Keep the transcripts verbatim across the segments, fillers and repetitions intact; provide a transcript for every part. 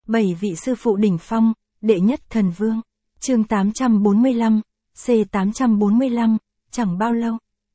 Bảy vị sư phụ đỉnh phong, đệ nhất thần vương. Chương tám trăm bốn mươi lăm, C tám trăm bốn mươi lăm, chẳng bao lâu.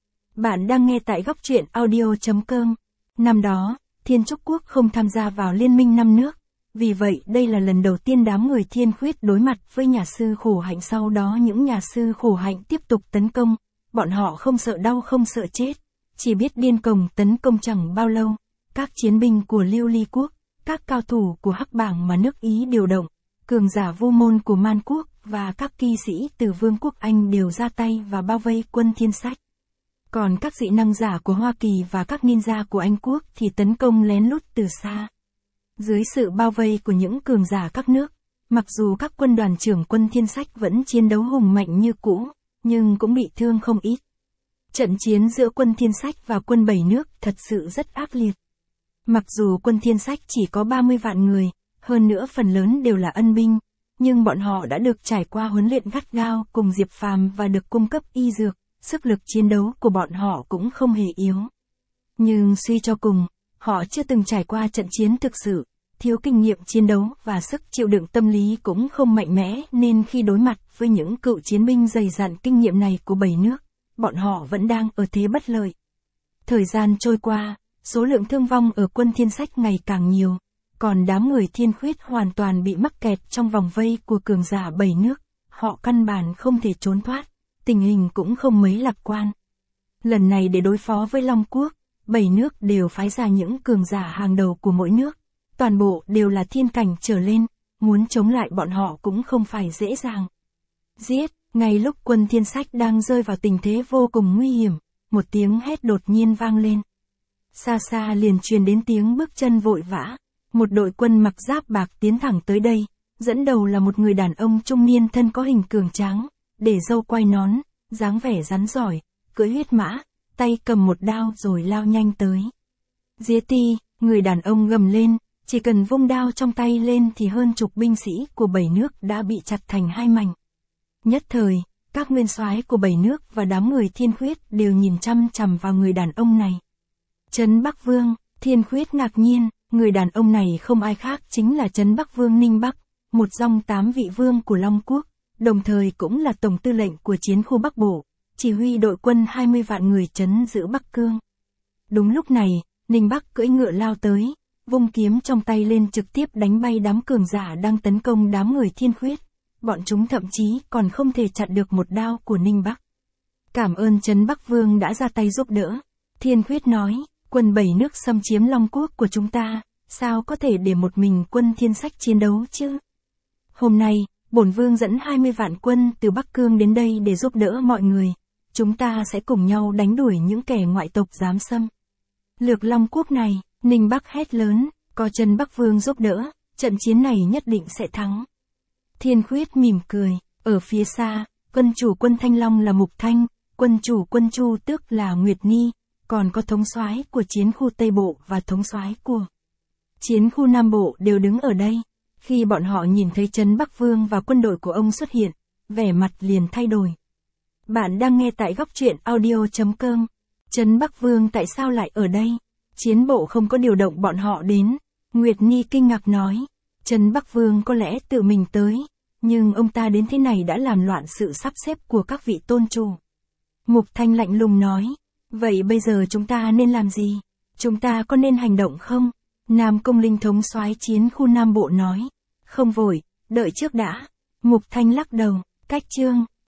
Bạn đang nghe tại góc truyện audio.com. Năm đó, Thiên Trúc Quốc không tham gia vào liên minh năm nước. Vì vậy đây là lần đầu tiên đám người Thiên Khuyết đối mặt với nhà sư Khổ Hạnh, sau đó những nhà sư Khổ Hạnh tiếp tục tấn công. Bọn họ không sợ đau không sợ chết, chỉ biết điên cuồng tấn công. Chẳng bao lâu, các chiến binh của Lưu Ly Quốc, các cao thủ của Hắc Bảng mà nước Ý điều động, cường giả Vu Môn của Man Quốc và các kỳ sĩ từ Vương quốc Anh đều ra tay và bao vây quân Thiên Sách. Còn các dị năng giả của Hoa Kỳ và các ninja của Anh Quốc thì tấn công lén lút từ xa. Dưới sự bao vây của những cường giả các nước, mặc dù các quân đoàn trưởng quân Thiên Sách vẫn chiến đấu hùng mạnh như cũ, nhưng cũng bị thương không ít. Trận chiến giữa quân Thiên Sách và quân Bảy Nước thật sự rất ác liệt. Mặc dù quân Thiên Sách chỉ có ba mươi vạn người, hơn nữa phần lớn đều là ân binh, nhưng bọn họ đã được trải qua huấn luyện gắt gao cùng Diệp Phàm và được cung cấp y dược, sức lực chiến đấu của bọn họ cũng không hề yếu. Nhưng suy cho cùng, họ chưa từng trải qua trận chiến thực sự, thiếu kinh nghiệm chiến đấu và sức chịu đựng tâm lý cũng không mạnh mẽ, nên khi đối mặt với những cựu chiến binh dày dặn kinh nghiệm này của Bảy Nước, bọn họ vẫn đang ở thế bất lợi. Thời gian trôi qua, số lượng thương vong ở quân Thiên Sách ngày càng nhiều, còn đám người Thiên Khuyết hoàn toàn bị mắc kẹt trong vòng vây của cường giả Bảy Nước, họ căn bản không thể trốn thoát, tình hình cũng không mấy lạc quan. Lần này để đối phó với Long Quốc, Bảy Nước đều phái ra những cường giả hàng đầu của mỗi nước, toàn bộ đều là thiên cảnh trở lên, muốn chống lại bọn họ cũng không phải dễ dàng. Giết, ngay lúc quân Thiên Sách đang rơi vào tình thế vô cùng nguy hiểm, một tiếng hét đột nhiên vang lên. Xa xa liền truyền đến tiếng bước chân vội vã, một đội quân mặc giáp bạc tiến thẳng tới đây, dẫn đầu là một người đàn ông trung niên thân có hình cường tráng, để râu quai nón, dáng vẻ rắn giỏi, cưỡi huyết mã, tay cầm một đao rồi lao nhanh tới. Dĩa ti, người đàn ông gầm lên, chỉ cần vung đao trong tay lên thì hơn chục binh sĩ của Bảy Nước đã bị chặt thành hai mảnh. Nhất thời, các nguyên soái của Bảy Nước và đám người Thiên Khuyết đều nhìn chăm chằm vào người đàn ông này. Trấn Bắc Vương, Thiên Khuyết ngạc nhiên, người đàn ông này không ai khác chính là Trấn Bắc Vương Ninh Bắc, một trong tám vị vương của Long Quốc, đồng thời cũng là tổng tư lệnh của chiến khu Bắc Bộ, chỉ huy đội quân hai mươi vạn người trấn giữ Bắc Cương. Đúng lúc này, Ninh Bắc cưỡi ngựa lao tới, vung kiếm trong tay lên trực tiếp đánh bay đám cường giả đang tấn công đám người Thiên Khuyết. Bọn chúng thậm chí còn không thể chặn được một đao của Ninh Bắc. Cảm ơn Trấn Bắc Vương đã ra tay giúp đỡ. Thiên Khuyết nói, quân Bảy Nước xâm chiếm Long Quốc của chúng ta, sao có thể để một mình quân Thiên Sách chiến đấu chứ? Hôm nay, bổn vương dẫn hai mươi vạn quân từ Bắc Cương đến đây để giúp đỡ mọi người. Chúng ta sẽ cùng nhau đánh đuổi những kẻ ngoại tộc dám xâm lược Long Quốc này. Ninh Bắc hét lớn, có Trấn Bắc Vương giúp đỡ, trận chiến này nhất định sẽ thắng. Thiên Khuyết mỉm cười, ở phía xa, quân chủ quân Thanh Long là Mục Thanh, quân chủ quân Chu Tước là Nguyệt Ni, còn có thống soái của chiến khu Tây Bộ và thống soái của chiến khu Nam Bộ đều đứng ở đây. Khi bọn họ nhìn thấy Trấn Bắc Vương và quân đội của ông xuất hiện, vẻ mặt liền thay đổi. Bạn đang nghe tại góc truyện audio.com. Trấn Bắc Vương tại sao lại ở đây? Chiến bộ không có điều động bọn họ đến. Nguyệt Ni kinh ngạc nói, Trấn Bắc Vương có lẽ tự mình tới, nhưng ông ta đến thế này đã làm loạn sự sắp xếp của các vị tôn chủ. Mục Thanh lạnh lùng nói, vậy bây giờ chúng ta nên làm gì? Chúng ta có nên hành động không? Nam Công Linh thống soái chiến khu Nam Bộ nói, không vội, đợi trước đã. Mục Thanh lắc đầu, cách chương.